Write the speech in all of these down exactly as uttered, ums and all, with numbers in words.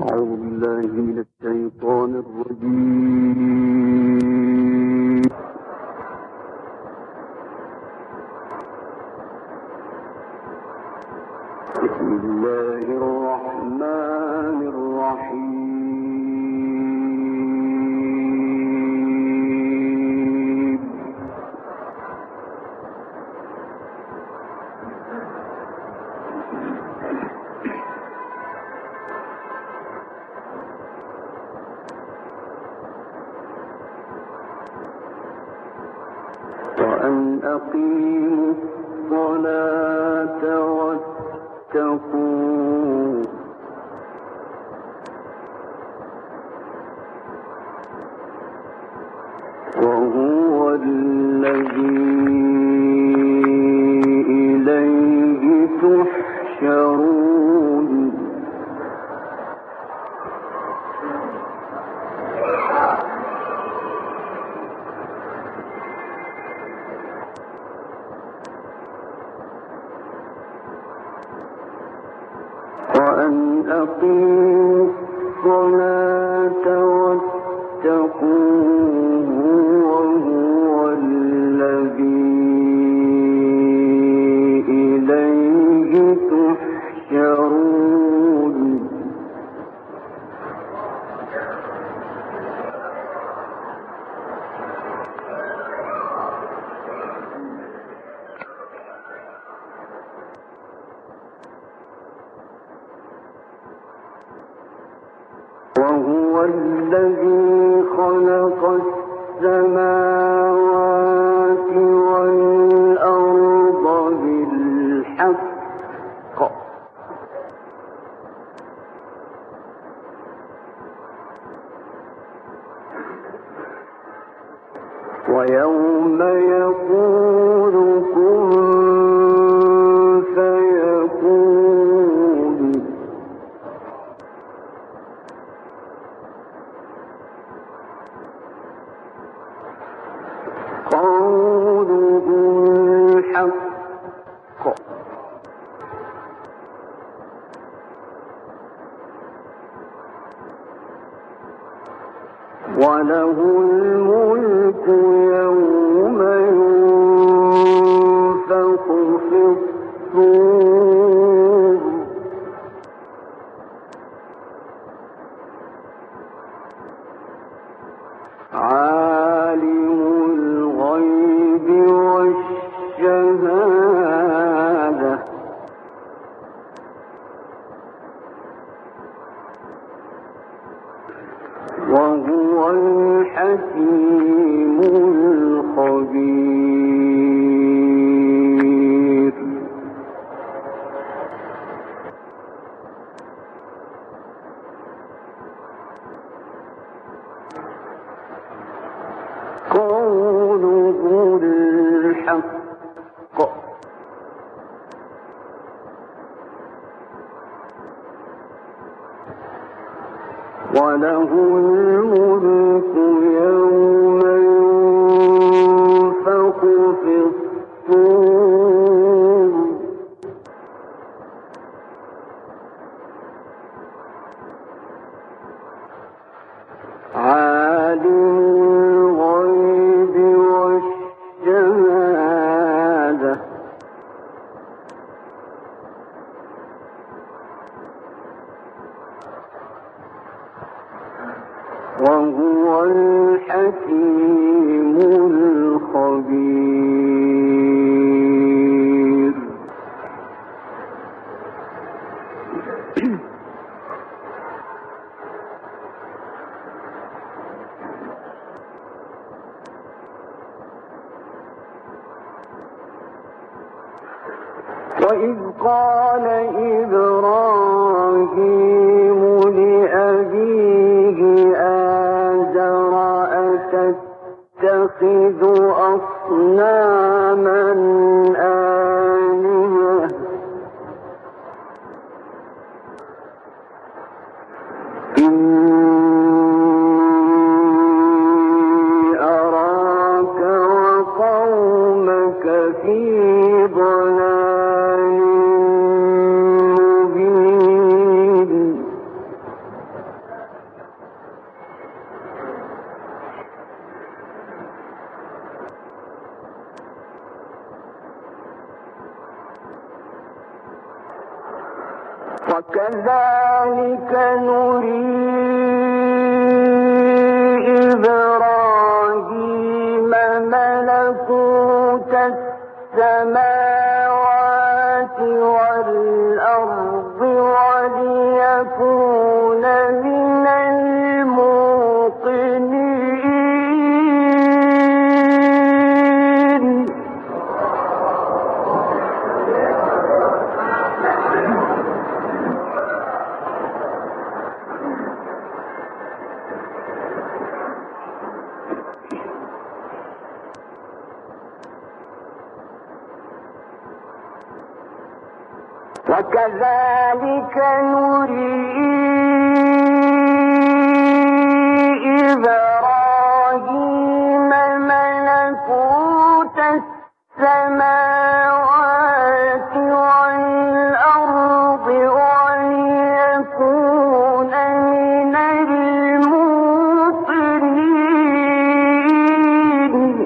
أعوذ بالله من الشيطان الرجيم. بسم الله الرحمن الرحيم. وأن أقيموا الصلاة واتقوه وهو الذي إليه تحشرون. وأن أقيموا الصلاة واتقوه وهو الذي إليه تحشرون. وهو الذي خلق السماوات والأرض بالحق ويوم يقول كن فيكون قوله الحق وله الملك يوم ينفخ في الصور عالم الغيب والشهادة وهو الحكيم الخبير. قوله الحق وله الملك يوم ينفخ في الصور عالم الغيب والشهادة وهو الحكيم الخبير. وإذ قال إبراهيم لأبيه آزر أتتخذ أصناما آلهة إني أراك وقومك في ضلال مبين. وكذلك نري إبراهيم ملكوت السماوات والأرض وليكون من الموقنين. وكذلك نري إبراهيم ملكوت السماوات والأرض وليكون من الموقنين.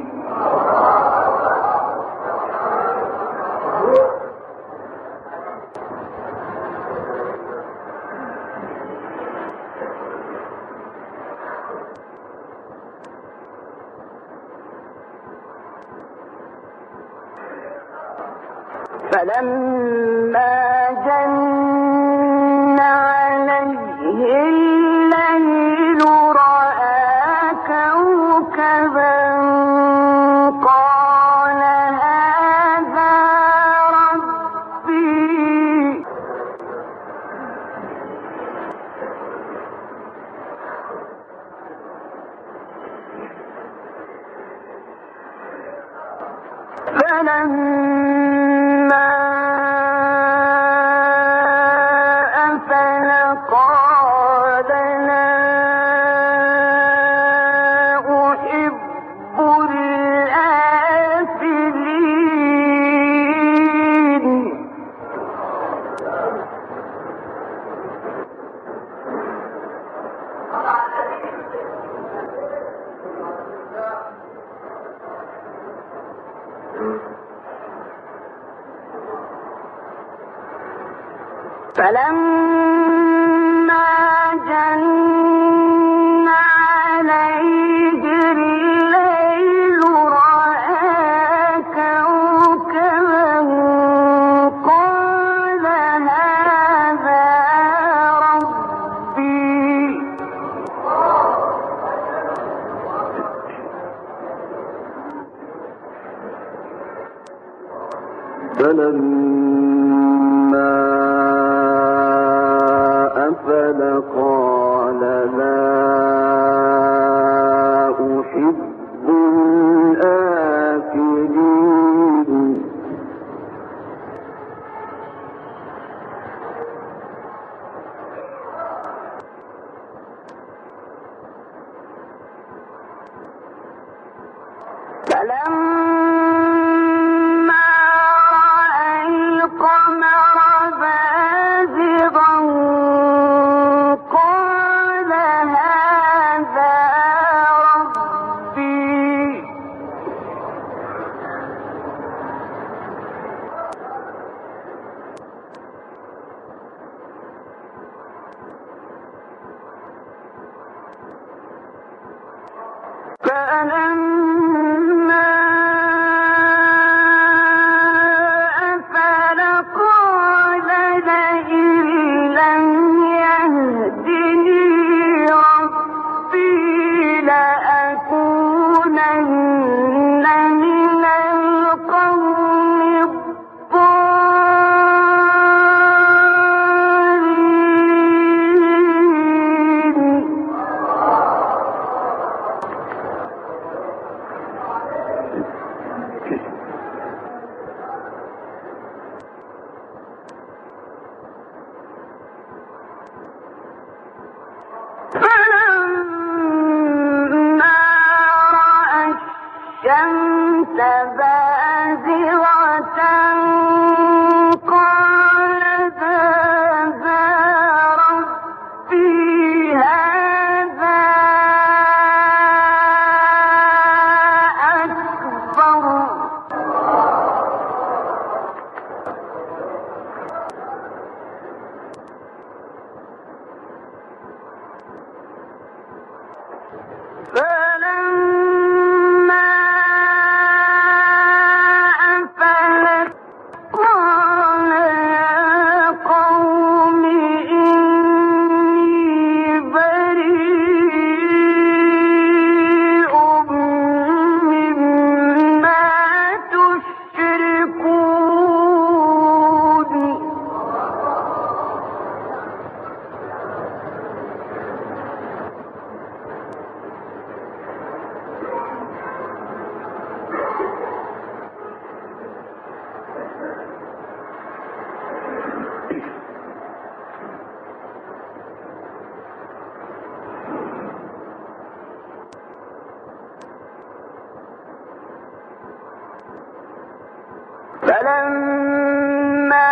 فلما جن عليه الليل رأى كوكبا قال هذا ربي. فلما أفل قال لا أحب الآفلين. فلما جن عليه الليل رأى كوكبا قال هذا ربي. فلما أفل قال لا أحب الآفلين. فلما رأى القمر بازغا قال فلما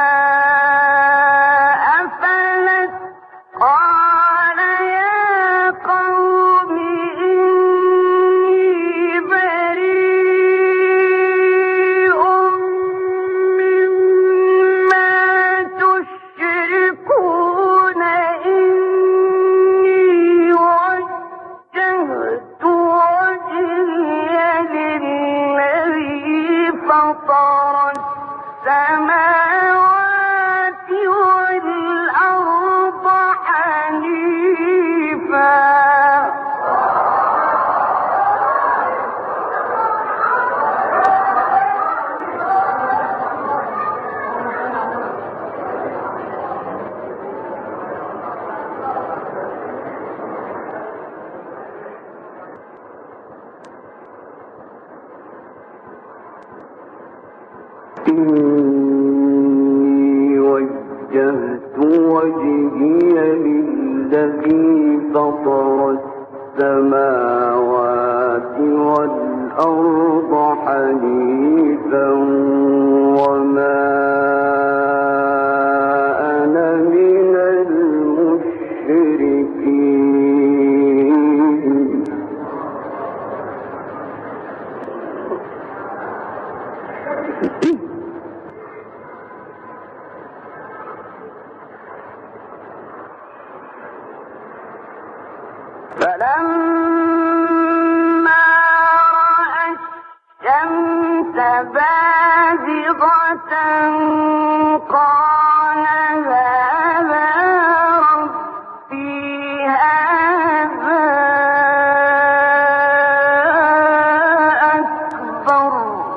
أفلت قال يا قوم إني بريء مما تشركون إني وجهت وجهي للذي فطر السماوات والأرض حنيفا إني وجهت وجهي للذي فطر السماوات والأرض حنيفا وما أنا من المشركين فلما رأى الشمس بازغة قال هذا ربي هذا أكبر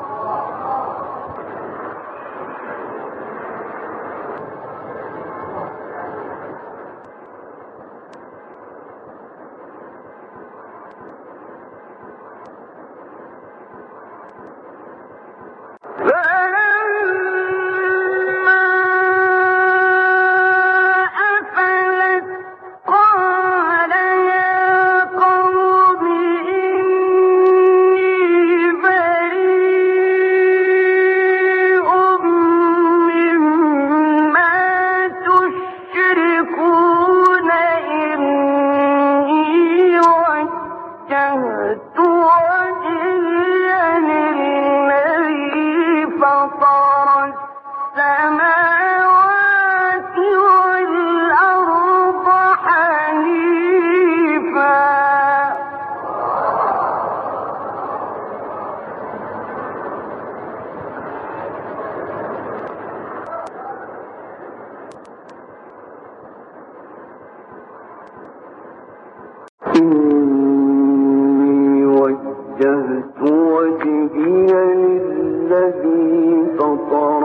إني وجهت وجهي للذي فطر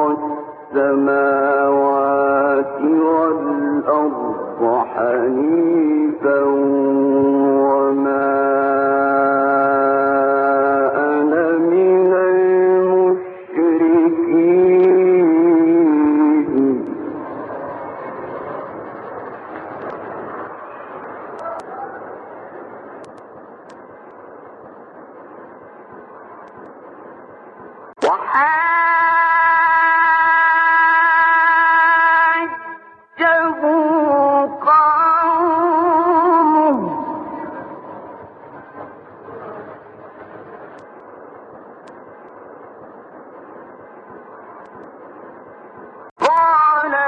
السماوات والأرض حنيفا وما أنا من المشركين وحاجه قومه قال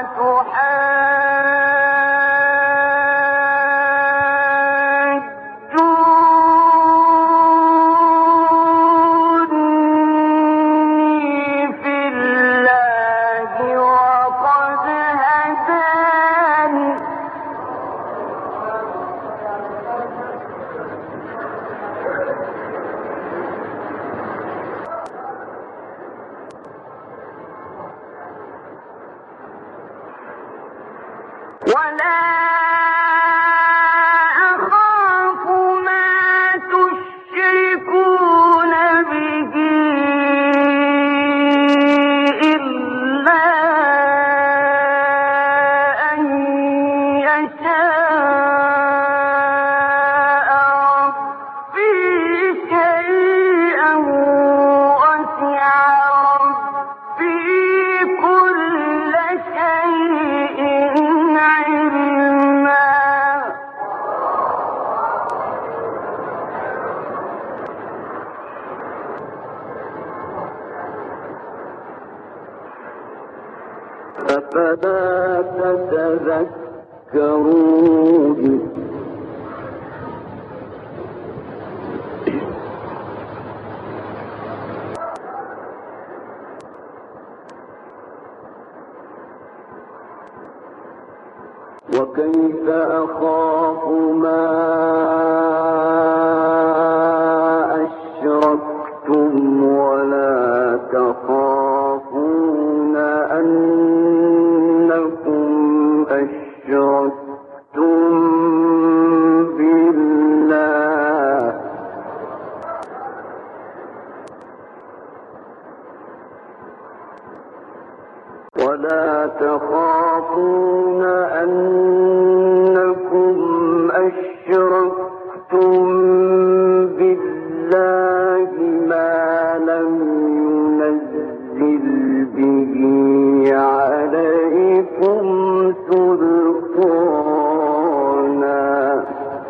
أتحاجوني في الله وقد هداني ولا أخاف ما تشركون به إلا أن يشاء ربي شيئا وسع ربي أفلا تتذكرون وكيف أخاف ما أشركتم ولا تخافون أنكم أشركتم بالله ولا تخافون أنكم أشركتم بالله ما لم ينزل به عليكم سلطانا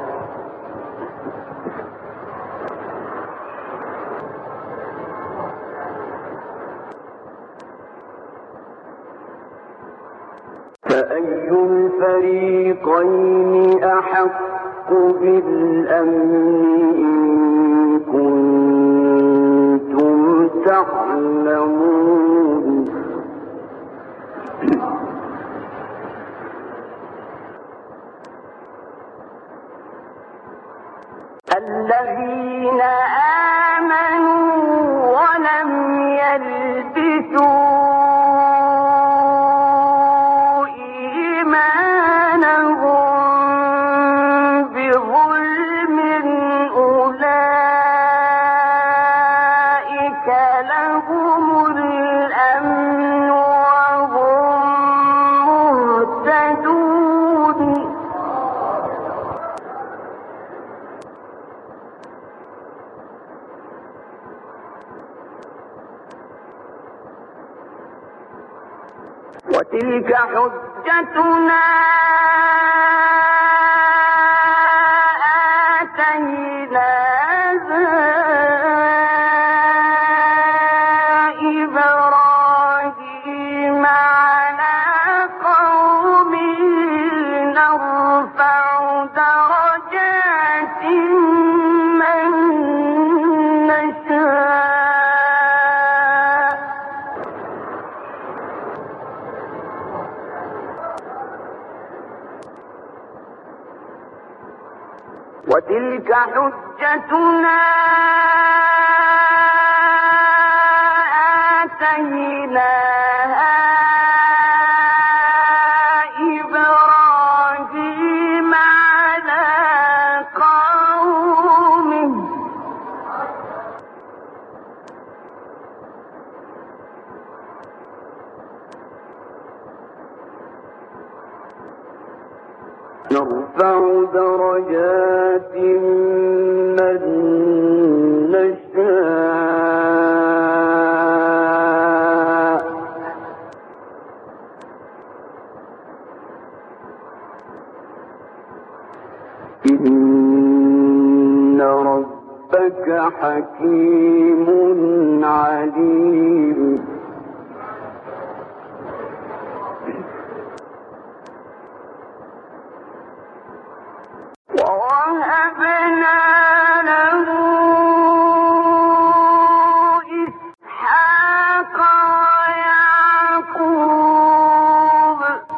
فأي الفريقين أحق بالأمن إن كنتم تعلمون الذين آمنوا ولم يلبسوا وتلك حجتنا آتيناها إبراهيم على قومه نرفع درجات من نشاء وتلك حجتنا آتيناها إبراهيم على قومه نرفع درجات من نشاء إن ربك حكيم عليم ووهبنا له إسحاق ويعقوب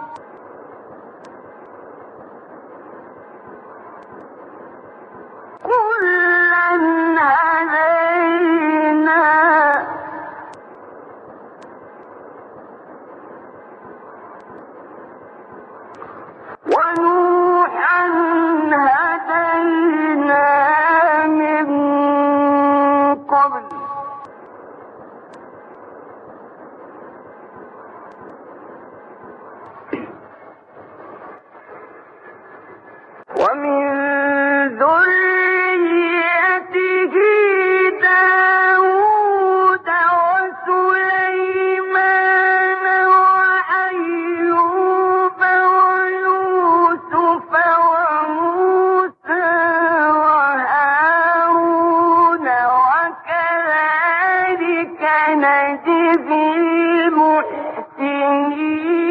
كلا هدينا ونوحا هدينا من قبل ومن ذريته داود وسليمان وأيوب ويوسف وموسى وهارون وكذلك نجزي المحسنين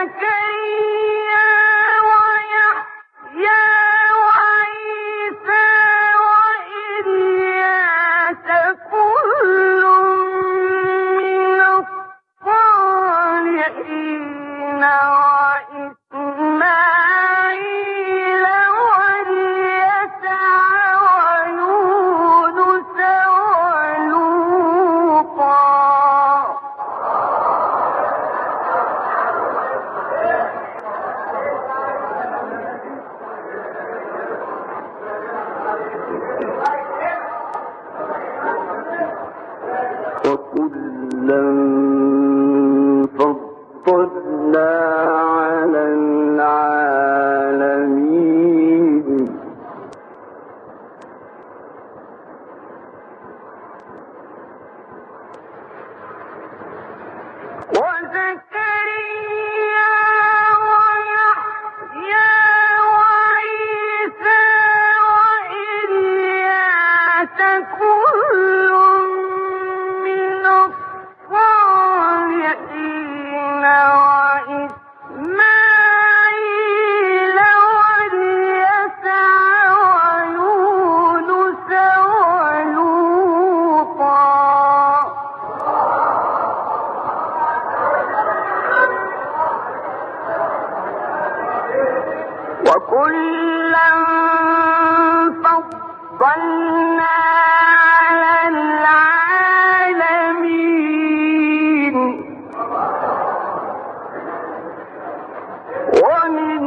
وزكريا ويحيى وعيسى وإلياس كل من الصالحين وإسماعيل واليسع ويونس ولوطا وكلا فضلنا على العالمين وزكريا ويحيى وعيسى وإلياس كل من الصالحين وإسماعيل واليسع ويونس ولوطا وكلا فضلنا على العالمين ومن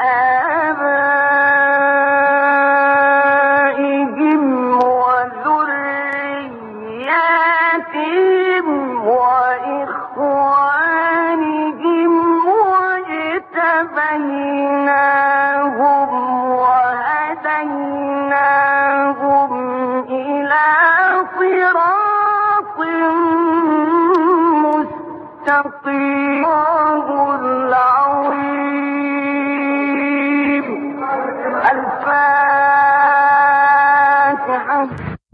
آبائهم وذرياتهم وإخوانهم واجتبيناهم وهديناهم إلى صراط مستقيم العظيم. الفاتحة.